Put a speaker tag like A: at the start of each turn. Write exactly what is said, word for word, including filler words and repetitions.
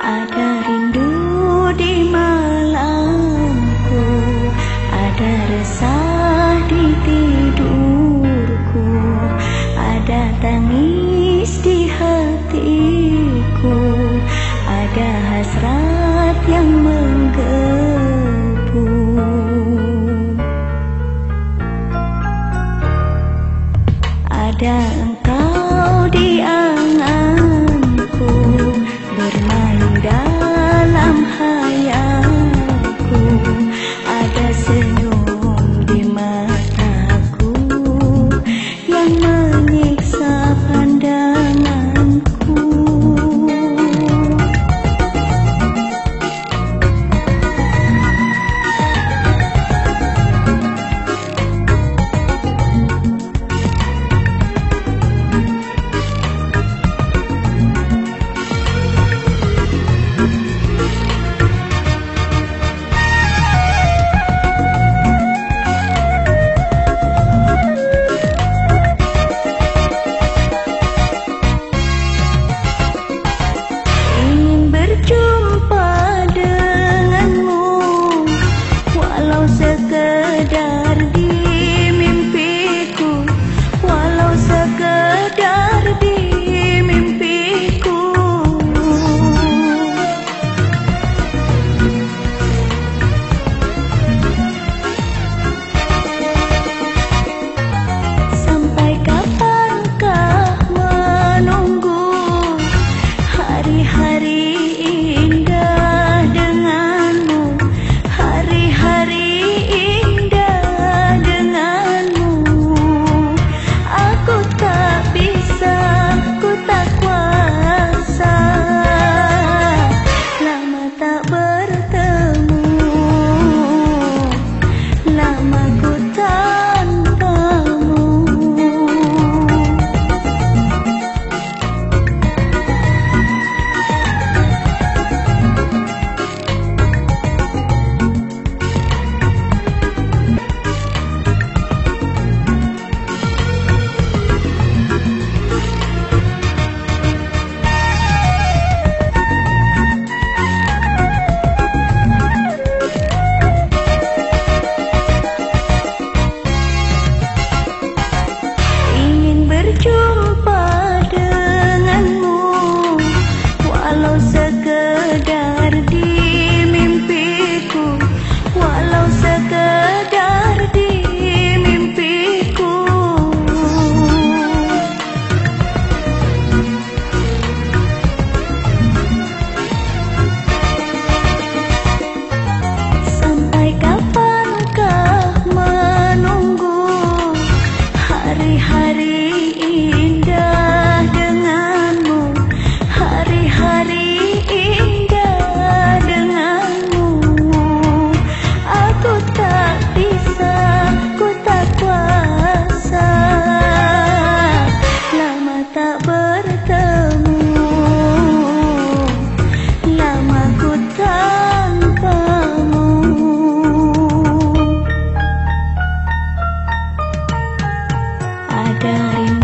A: Ada rindu di malamku, ada resah di tidurku, ada tangis di hatiku, ada hasrat yang menggebu. Ada engkau di anganku, bermain dalam hayalku, ada senyum di mataku yang menyiksa pandanganku. Sekedar di mimpiku, walau sekedar di mimpiku. Sampai kapankah menunggu hari-hari indah denganmu, hari-hari berjumpa denganmu, walau sekedar di mimpiku, walau sekedar di mimpiku. Sampai kapankah menunggu hari-hari indah denganmu, hari-hari indah denganmu. Aku tak bisa, ku tak kuasa, lama tak bertemu, lama ku tanpamu. Ada rindu